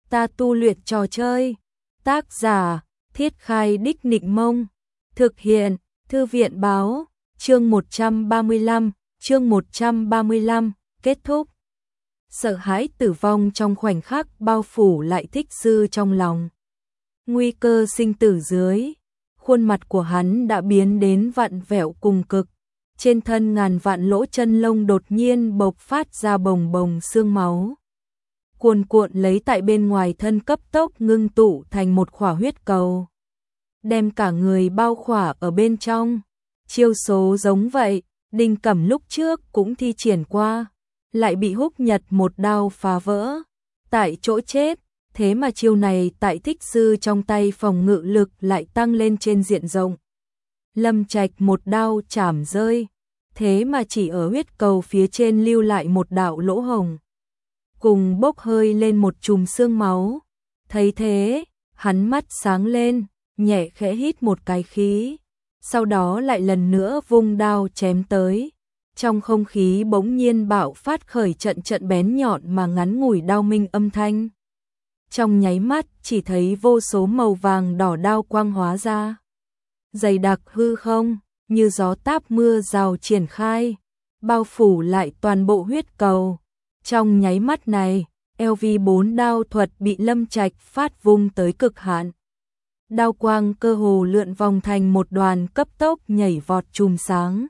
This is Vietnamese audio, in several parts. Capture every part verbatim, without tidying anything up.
ta tu luyện trò chơi. Tác giả, Thiết Khai Đích Nịnh Mông. Thực hiện, Thư viện Báo. Chương một trăm ba mươi lăm, chương một trăm ba mươi lăm, kết thúc. Sợ hãi tử vong trong khoảnh khắc bao phủ lại Thích Sư trong lòng. Nguy cơ sinh tử dưới, khuôn mặt của hắn đã biến đến vặn vẹo cùng cực. Trên thân ngàn vạn lỗ chân lông đột nhiên bộc phát ra bồng bồng xương máu. Cuồn cuộn lấy tại bên ngoài thân cấp tốc ngưng tụ thành một khỏa huyết cầu. Đem cả người bao khỏa ở bên trong. Chiêu số giống vậy, Đinh Cẩm lúc trước cũng thi triển qua. Lại bị Húc Nhật một đao phá vỡ. Tại chỗ chết, thế mà chiêu này tại Thích Sư trong tay phòng ngự lực lại tăng lên trên diện rộng. Lâm Trạch một đao chảm rơi, thế mà chỉ ở huyết cầu phía trên lưu lại một đạo lỗ hồng. Cùng bốc hơi lên một chùm xương máu. Thấy thế, hắn mắt sáng lên, nhẹ khẽ hít một cái khí. Sau đó lại lần nữa vung đao chém tới. Trong không khí bỗng nhiên bạo phát khởi trận trận bén nhọn mà ngắn ngủi đao minh âm thanh. Trong nháy mắt chỉ thấy vô số màu vàng đỏ đao quang hóa ra. Dày đặc hư không, như gió táp mưa rào triển khai, bao phủ lại toàn bộ huyết cầu. Trong nháy mắt này, L V bốn đao thuật bị Lâm Trạch phát vung tới cực hạn. Đao quang cơ hồ lượn vòng thành một đoàn cấp tốc nhảy vọt chùm sáng.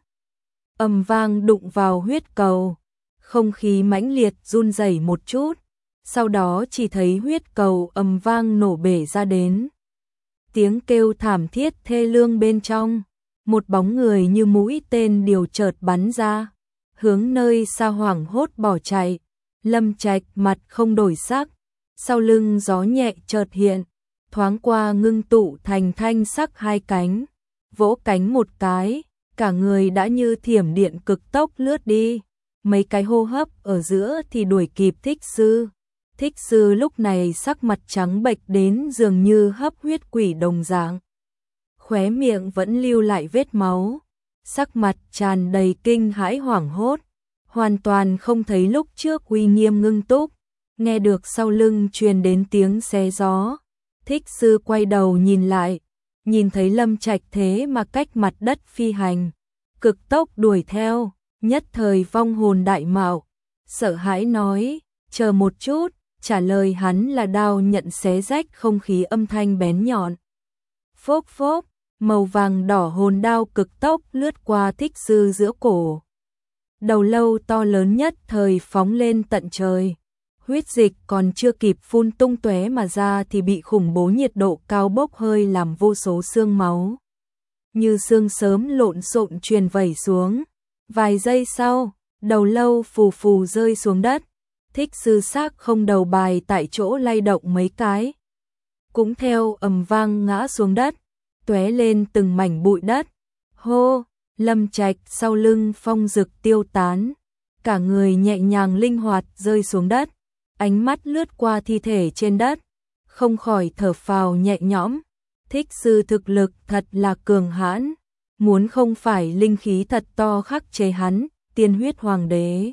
Ầm vang đụng vào huyết cầu, không khí mãnh liệt run rẩy một chút, sau đó chỉ thấy huyết cầu ầm vang nổ bể ra đến. Tiếng kêu thảm thiết thê lương bên trong, một bóng người như mũi tên điều chợt bắn ra, hướng nơi xa hoảng hốt bỏ chạy. Lâm Trạch mặt không đổi sắc, sau lưng gió nhẹ chợt hiện, thoáng qua ngưng tụ thành thanh sắc hai cánh, vỗ cánh một cái, cả người đã như thiểm điện cực tốc lướt đi, mấy cái hô hấp ở giữa thì đuổi kịp Thích Sư. Thích Sư lúc này sắc mặt trắng bệch đến dường như hấp huyết quỷ đồng dạng. Khóe miệng vẫn lưu lại vết máu, sắc mặt tràn đầy kinh hãi hoảng hốt, hoàn toàn không thấy lúc trước uy nghiêm ngưng túc. Nghe được sau lưng truyền đến tiếng xé gió, Thích Sư quay đầu nhìn lại, nhìn thấy Lâm Trạch thế mà cách mặt đất phi hành, cực tốc đuổi theo, nhất thời vong hồn đại mạo, sợ hãi nói, chờ một chút, trả lời hắn là đao nhận xé rách không khí âm thanh bén nhọn. Phốc phốc, màu vàng đỏ hồn đao cực tốc lướt qua Thích Sư giữa cổ. Đầu lâu to lớn nhất thời phóng lên tận trời. Huyết dịch còn chưa kịp phun tung tóe mà ra thì bị khủng bố nhiệt độ cao bốc hơi làm vô số xương máu như xương sớm lộn xộn truyền vẩy xuống. Vài giây sau, đầu lâu phù phù rơi xuống đất. Thích Sư xác không đầu bài tại chỗ lay động mấy cái, cũng theo ầm vang ngã xuống đất, tóe lên từng mảnh bụi đất. Hô, Lâm Trạch sau lưng phong dực tiêu tán, cả người nhẹ nhàng linh hoạt rơi xuống đất, ánh mắt lướt qua thi thể trên đất, không khỏi thở phào nhẹ nhõm. Thích Sư thực lực thật là cường hãn, muốn không phải linh khí thật to khắc chế hắn, tiên huyết hoàng đế.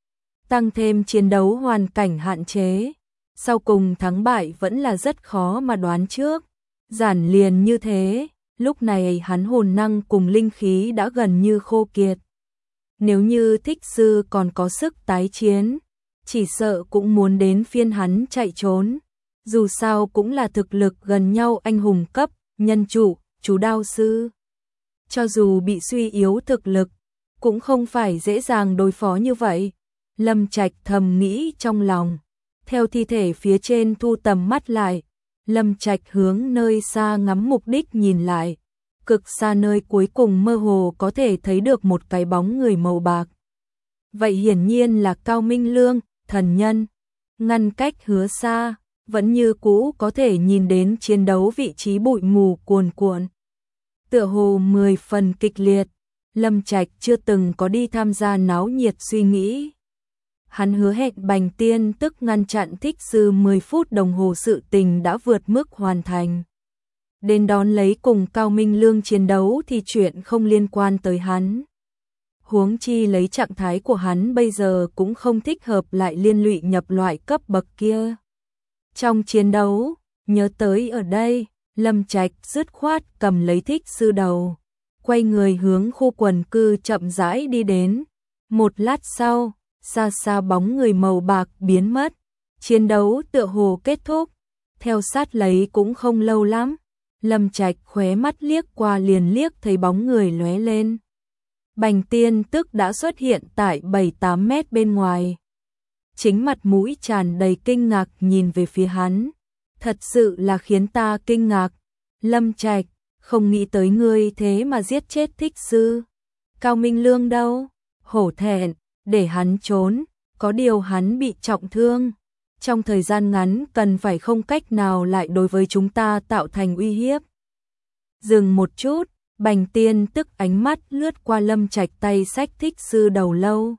Tăng thêm chiến đấu hoàn cảnh hạn chế, sau cùng thắng bại vẫn là rất khó mà đoán trước. Giản liền như thế, lúc này hắn hồn năng cùng linh khí đã gần như khô kiệt. Nếu như Thích Sư còn có sức tái chiến, chỉ sợ cũng muốn đến phiên hắn chạy trốn. Dù sao cũng là thực lực gần nhau anh hùng cấp, nhân chủ, chú đao sư. Cho dù bị suy yếu thực lực, cũng không phải dễ dàng đối phó như vậy. Lâm Trạch thầm nghĩ trong lòng, theo thi thể phía trên thu tầm mắt lại, Lâm Trạch hướng nơi xa ngắm mục đích nhìn lại, cực xa nơi cuối cùng mơ hồ có thể thấy được một cái bóng người màu bạc. Vậy hiển nhiên là Cao Minh Lương, thần nhân, ngăn cách Hứa xa, vẫn như cũ có thể nhìn đến chiến đấu vị trí bụi mù cuồn cuộn. Tựa hồ mười phần kịch liệt, Lâm Trạch chưa từng có đi tham gia náo nhiệt suy nghĩ. Hắn hứa hẹn Bành Tiên tức ngăn chặn Thích Sư mười phút đồng hồ sự tình đã vượt mức hoàn thành. Đến đón lấy cùng Cao Minh Lương chiến đấu thì chuyện không liên quan tới hắn. Huống chi lấy trạng thái của hắn bây giờ cũng không thích hợp lại liên lụy nhập loại cấp bậc kia. Trong chiến đấu, nhớ tới ở đây, Lâm Trạch dứt khoát cầm lấy thích sư đầu, quay người hướng khu quần cư chậm rãi đi đến. Một lát sau, xa xa bóng người màu bạc biến mất, chiến đấu tựa hồ kết thúc. Theo sát lấy cũng không lâu lắm, Lâm Trạch khóe mắt liếc qua liền liếc thấy bóng người lóe lên. Bành Tiên Tức đã xuất hiện tại bảy tám mét bên ngoài. Chính mặt mũi tràn đầy kinh ngạc nhìn về phía hắn. Thật sự là khiến ta kinh ngạc. Lâm Trạch, không nghĩ tới ngươi thế mà giết chết thích sư. Cao Minh Lương đâu? Hổ thẹn, để hắn trốn, có điều hắn bị trọng thương. Trong thời gian ngắn cần phải không cách nào lại đối với chúng ta tạo thành uy hiếp. Dừng một chút, Bành Tiên Tức ánh mắt lướt qua Lâm Trạch tay xách thích sư đầu lâu.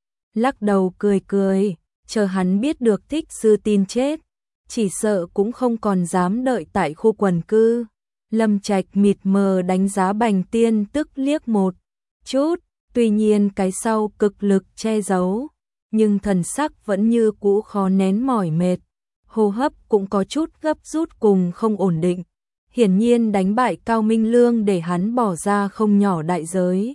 Lắc đầu cười cười, chờ hắn biết được thích sư tin chết, chỉ sợ cũng không còn dám đợi tại khu quần cư. Lâm Trạch mịt mờ đánh giá Bành Tiên Tức liếc một chút, tuy nhiên cái sau cực lực che giấu, nhưng thần sắc vẫn như cũ khó nén mỏi mệt, hô hấp cũng có chút gấp rút cùng không ổn định. Hiển nhiên đánh bại Cao Minh Lương để hắn bỏ ra không nhỏ đại giới.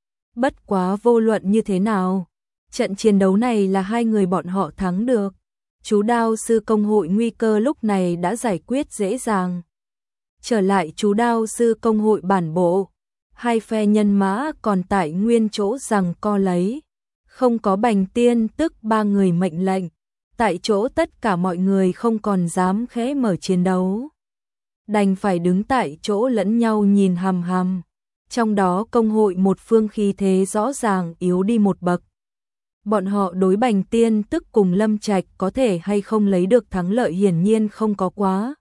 Bất quá vô luận như thế nào, trận chiến đấu này là hai người bọn họ thắng được. Chú Đao Sư Công hội nguy cơ lúc này đã giải quyết dễ dàng. Trở lại chú Đao Sư Công hội bản bộ, hai phe nhân mã còn tại nguyên chỗ rằng co lấy. Không có Bành Tiên Tức ba người mệnh lệnh, tại chỗ tất cả mọi người không còn dám khẽ mở chiến đấu. Đành phải đứng tại chỗ lẫn nhau nhìn hằm hằm. Trong đó công hội một phương khí thế rõ ràng yếu đi một bậc. Bọn họ đối Bành Tiên Tức cùng Lâm Trạch có thể hay không lấy được thắng lợi hiển nhiên không có quá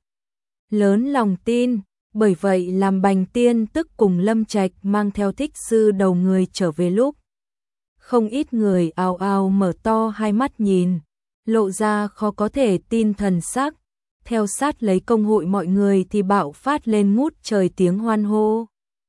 lớn lòng tin, bởi vậy làm Bành Tiên Tức cùng Lâm Trạch mang theo thích sư đầu người trở về lúc. Không ít người ào ào mở to hai mắt nhìn, lộ ra khó có thể tin thần sắc. Theo sát lấy công hội mọi người thì bạo phát lên ngút trời tiếng hoan hô.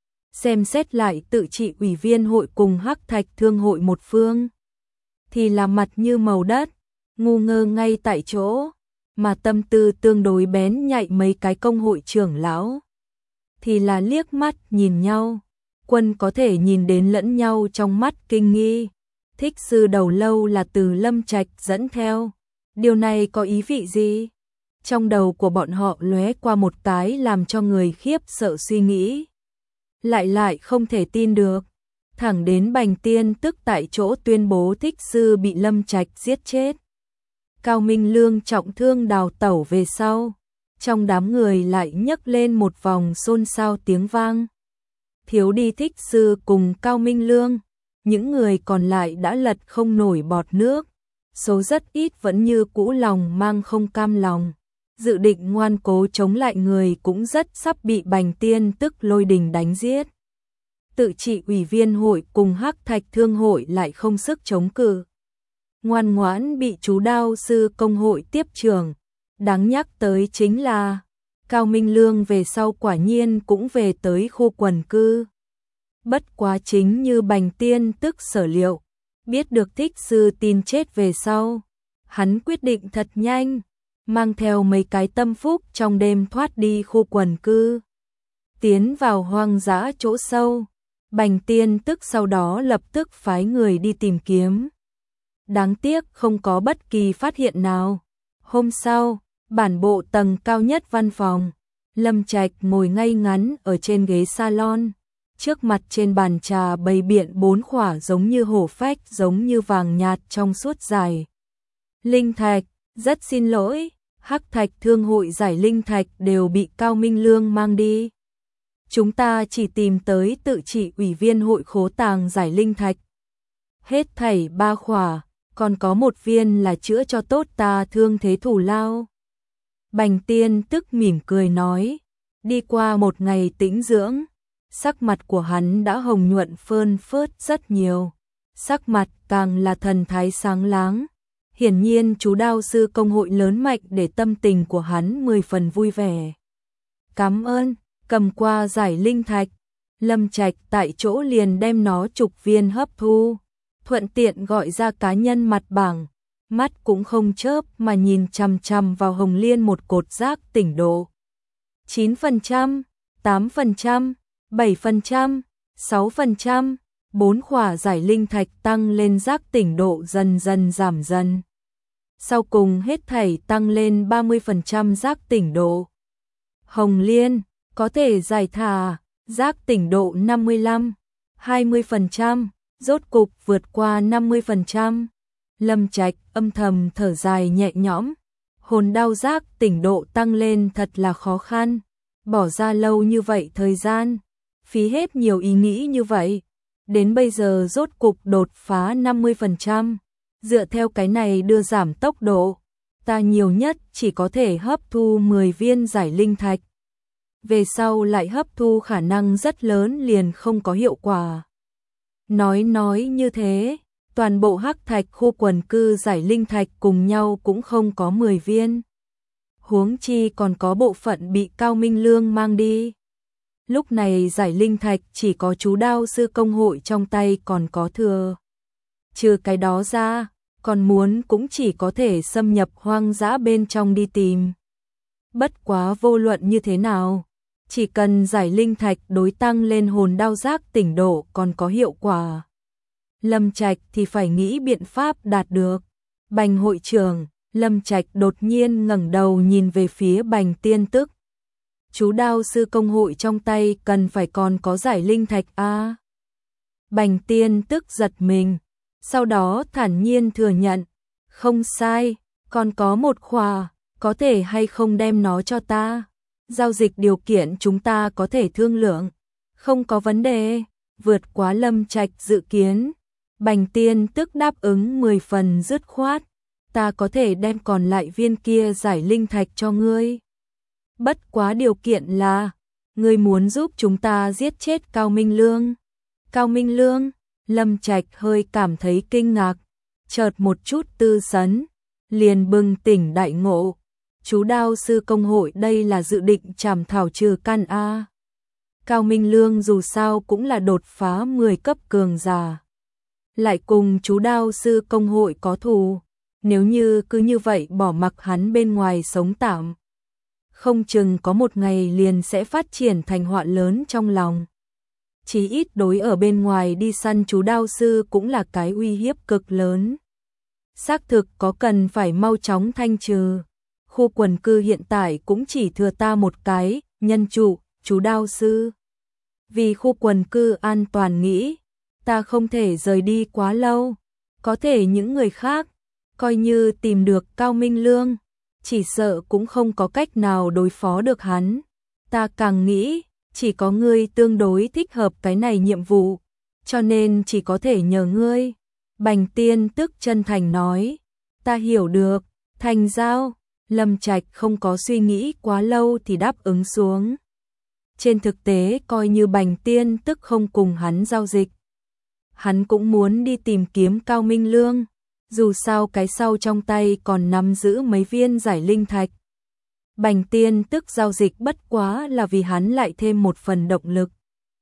Xem xét lại tự trị ủy viên hội cùng Hắc Thạch Thương hội một phương, thì là mặt như màu đất, ngu ngơ ngay tại chỗ, mà tâm tư tương đối bén nhạy mấy cái công hội trưởng lão, thì là liếc mắt nhìn nhau, quân có thể nhìn đến lẫn nhau trong mắt kinh nghi. Thích sư đầu lâu là từ Lâm Trạch dẫn theo, điều này có ý vị gì? Trong đầu của bọn họ lóe qua một cái làm cho người khiếp sợ suy nghĩ. Lại lại không thể tin được. Thẳng đến Bành Tiên Tức tại chỗ tuyên bố thích sư bị Lâm Trạch giết chết. Cao Minh Lương trọng thương đào tẩu về sau. Trong đám người lại nhấc lên một vòng xôn xao tiếng vang. Thiếu đi thích sư cùng Cao Minh Lương. Những người còn lại đã lật không nổi bọt nước. Số rất ít vẫn như cũ lòng mang không cam lòng. Dự định ngoan cố chống lại người cũng rất sắp bị Bành Tiên Tức lôi đình đánh giết. Tự trị ủy viên hội cùng Hắc Thạch Thương hội lại không sức chống cự. Ngoan ngoãn bị chú Đao Sư Công hội tiếp trưởng. Đáng nhắc tới chính là Cao Minh Lương về sau quả nhiên cũng về tới khu quần cư. Bất quá chính như Bành Tiên Tức sở liệu, biết được thích sư tin chết về sau, hắn quyết định thật nhanh, mang theo mấy cái tâm phúc trong đêm thoát đi khu quần cư, tiến vào hoang dã chỗ sâu. Bành Tiên Tức sau đó lập tức phái người đi tìm kiếm. Đáng tiếc không có bất kỳ phát hiện nào. Hôm sau, bản bộ tầng cao nhất văn phòng, Lâm Trạch ngồi ngay ngắn ở trên ghế salon. Trước mặt trên bàn trà bày biện bốn khỏa giống như hổ phách giống như vàng nhạt trong suốt dài. Linh thạch, rất xin lỗi, Hắc Thạch Thương hội giải linh thạch đều bị Cao Minh Lương mang đi. Chúng ta chỉ tìm tới tự trị ủy viên hội khố tàng giải linh thạch. Hết thảy ba khỏa, còn có một viên là chữa cho tốt ta thương thế thủ lao. Bành Tiên Tức mỉm cười nói, đi qua một ngày tĩnh dưỡng, sắc mặt của hắn đã hồng nhuận phơn phớt rất nhiều, sắc mặt càng là thần thái sáng láng. Hiển nhiên chú Đao Sư Công hội lớn mạnh để tâm tình của hắn mười phần vui vẻ. Cảm ơn, cầm qua giải linh thạch, Lâm Trạch tại chỗ liền đem nó chục viên hấp thu, thuận tiện gọi ra cá nhân mặt bảng, mắt cũng không chớp mà nhìn chằm chằm vào Hồng Liên một cột giác tỉnh độ. chín phần trăm, tám phần trăm, bảy phần trăm, sáu phần trăm, bốn khỏa giải linh thạch tăng lên giác tỉnh độ dần dần giảm dần. Sau cùng hết thảy tăng lên ba mươi phần trăm giác tỉnh độ. Hồng Liên có thể giải thả, giác tỉnh độ năm mươi lăm, hai mươi phần trăm, rốt cục vượt qua năm mươi phần trăm. Lâm Trạch âm thầm thở dài nhẹ nhõm, hồn đao giác tỉnh độ tăng lên thật là khó khăn, bỏ ra lâu như vậy thời gian, phí hết nhiều ý nghĩ như vậy, đến bây giờ rốt cục đột phá năm mươi phần trăm, dựa theo cái này đưa giảm tốc độ, ta nhiều nhất chỉ có thể hấp thu mười viên giải linh thạch. Về sau lại hấp thu khả năng rất lớn liền không có hiệu quả. Nói nói như thế, toàn bộ hắc thạch khu quần cư giải linh thạch cùng nhau cũng không có mười viên. Huống chi còn có bộ phận bị Cao Minh Lương mang đi. Lúc này giải linh thạch chỉ có chú đao sư công hội trong tay còn có thừa. Trừ cái đó ra, còn muốn cũng chỉ có thể xâm nhập hoang dã bên trong đi tìm. Bất quá vô luận như thế nào, chỉ cần giải linh thạch đối tăng lên hồn đao giác tỉnh độ còn có hiệu quả. Lâm Trạch thì phải nghĩ biện pháp đạt được. Bành hội trưởng, Lâm Trạch đột nhiên ngẩng đầu nhìn về phía Bành Tiên Tức. Chú đao sư công hội trong tay cần phải còn có giải linh thạch a. À? Bành Tiên Tức giật mình, sau đó thản nhiên thừa nhận, không sai, còn có một khỏa, có thể hay không đem nó cho ta. Giao dịch điều kiện chúng ta có thể thương lượng, không có vấn đề, vượt quá Lâm Trạch dự kiến. Bành Tiên Tức đáp ứng mười phần dứt khoát, ta có thể đem còn lại viên kia giải linh thạch cho ngươi. Bất quá điều kiện là, ngươi muốn giúp chúng ta giết chết Cao Minh Lương. Cao Minh Lương, Lâm Trạch hơi cảm thấy kinh ngạc, chợt một chút tư sấn, liền bừng tỉnh đại ngộ. Chú đao sư công hội đây là dự định trảm thảo trừ căn a. Cao Minh Lương dù sao cũng là đột phá mười cấp cường giả, lại cùng chú đao sư công hội có thù, nếu như cứ như vậy bỏ mặc hắn bên ngoài sống tạm, không chừng có một ngày liền sẽ phát triển thành họa lớn trong lòng. Chí ít đối ở bên ngoài đi săn chú đao sư cũng là cái uy hiếp cực lớn. Xác thực có cần phải mau chóng thanh trừ. Khu quần cư hiện tại cũng chỉ thừa ta một cái, nhân chủ, chú đao sư. Vì khu quần cư an toàn nghĩ, ta không thể rời đi quá lâu. Có thể những người khác, coi như tìm được Cao Minh Lương, chỉ sợ cũng không có cách nào đối phó được hắn. Ta càng nghĩ, chỉ có ngươi tương đối thích hợp cái này nhiệm vụ, cho nên chỉ có thể nhờ ngươi. Bành Tiên Tức chân thành nói, ta hiểu được, thành giao. Lâm Trạch không có suy nghĩ quá lâu thì đáp ứng xuống. Trên thực tế coi như Bành Tiên Tức không cùng hắn giao dịch, hắn cũng muốn đi tìm kiếm Cao Minh Lương, dù sao cái sau trong tay còn nắm giữ mấy viên giải linh thạch. Bành Tiên Tức giao dịch bất quá là vì hắn lại thêm một phần động lực.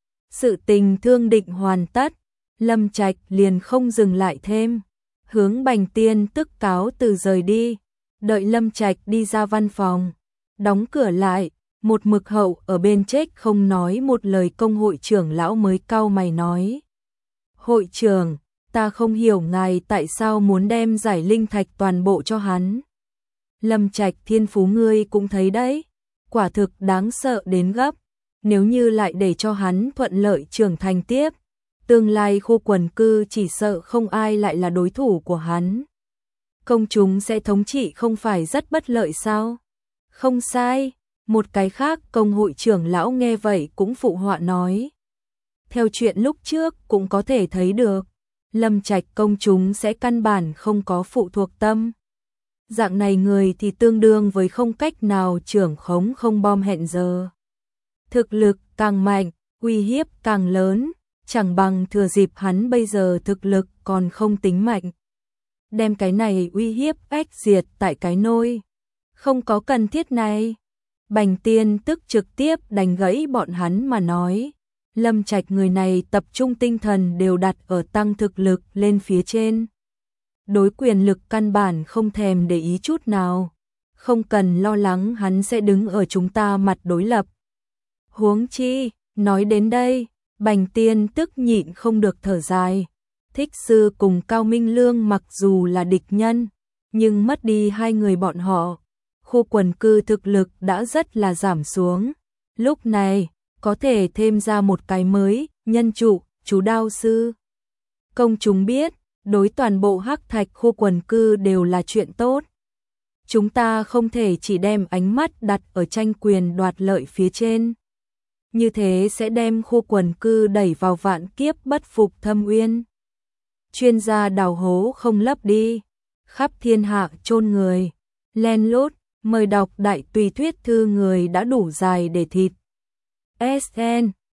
Sự tình thương định hoàn tất, Lâm Trạch liền không dừng lại thêm, hướng Bành Tiên Tức cáo từ rời đi. Đợi Lâm Trạch đi ra văn phòng, đóng cửa lại, một mực hậu ở bên chết không nói một lời công hội trưởng lão mới cau mày nói. Hội trưởng, ta không hiểu ngài tại sao muốn đem giải linh thạch toàn bộ cho hắn. Lâm Trạch thiên phú ngươi cũng thấy đấy, quả thực đáng sợ đến gấp, nếu như lại để cho hắn thuận lợi trưởng thành tiếp, tương lai khu quần cư chỉ sợ không ai lại là đối thủ của hắn. Công chúng sẽ thống trị không phải rất bất lợi sao? Không sai, một cái khác công hội trưởng lão nghe vậy cũng phụ họa nói. Theo chuyện lúc trước cũng có thể thấy được, Lâm Trạch công chúng sẽ căn bản không có phụ thuộc tâm. Dạng này người thì tương đương với không cách nào trưởng khống không bom hẹn giờ. Thực lực càng mạnh, uy hiếp càng lớn, chẳng bằng thừa dịp hắn bây giờ thực lực còn không tính mạnh. Đem cái này uy hiếp ách diệt tại cái nôi. Không có cần thiết này. Bành Tiên Tức trực tiếp đánh gãy bọn hắn mà nói. Lâm Trạch người này tập trung tinh thần đều đặt ở tăng thực lực lên phía trên. đối quyền lực căn bản không thèm để ý chút nào. Không cần lo lắng hắn sẽ đứng ở chúng ta mặt đối lập. Huống chi, nói đến đây, Bành Tiên tức nhịn không được thở dài. Thích Sư cùng Cao Minh Lương mặc dù là địch nhân, nhưng mất đi hai người bọn họ, khu quần cư thực lực đã rất là giảm xuống. Lúc này, có thể thêm ra một cái mới, nhân trụ, chú đao sư. Công chúng biết, đối toàn bộ Hắc Thạch khu quần cư đều là chuyện tốt. Chúng ta không thể chỉ đem ánh mắt đặt ở tranh quyền đoạt lợi phía trên. Như thế sẽ đem khu quần cư đẩy vào vạn kiếp bất phục thâm uyên. Chuyên gia đào hố không lấp đi, khắp thiên hạ chôn người. Len lút, mời đọc đại tùy thuyết thư người đã đủ dài để thịt. ét en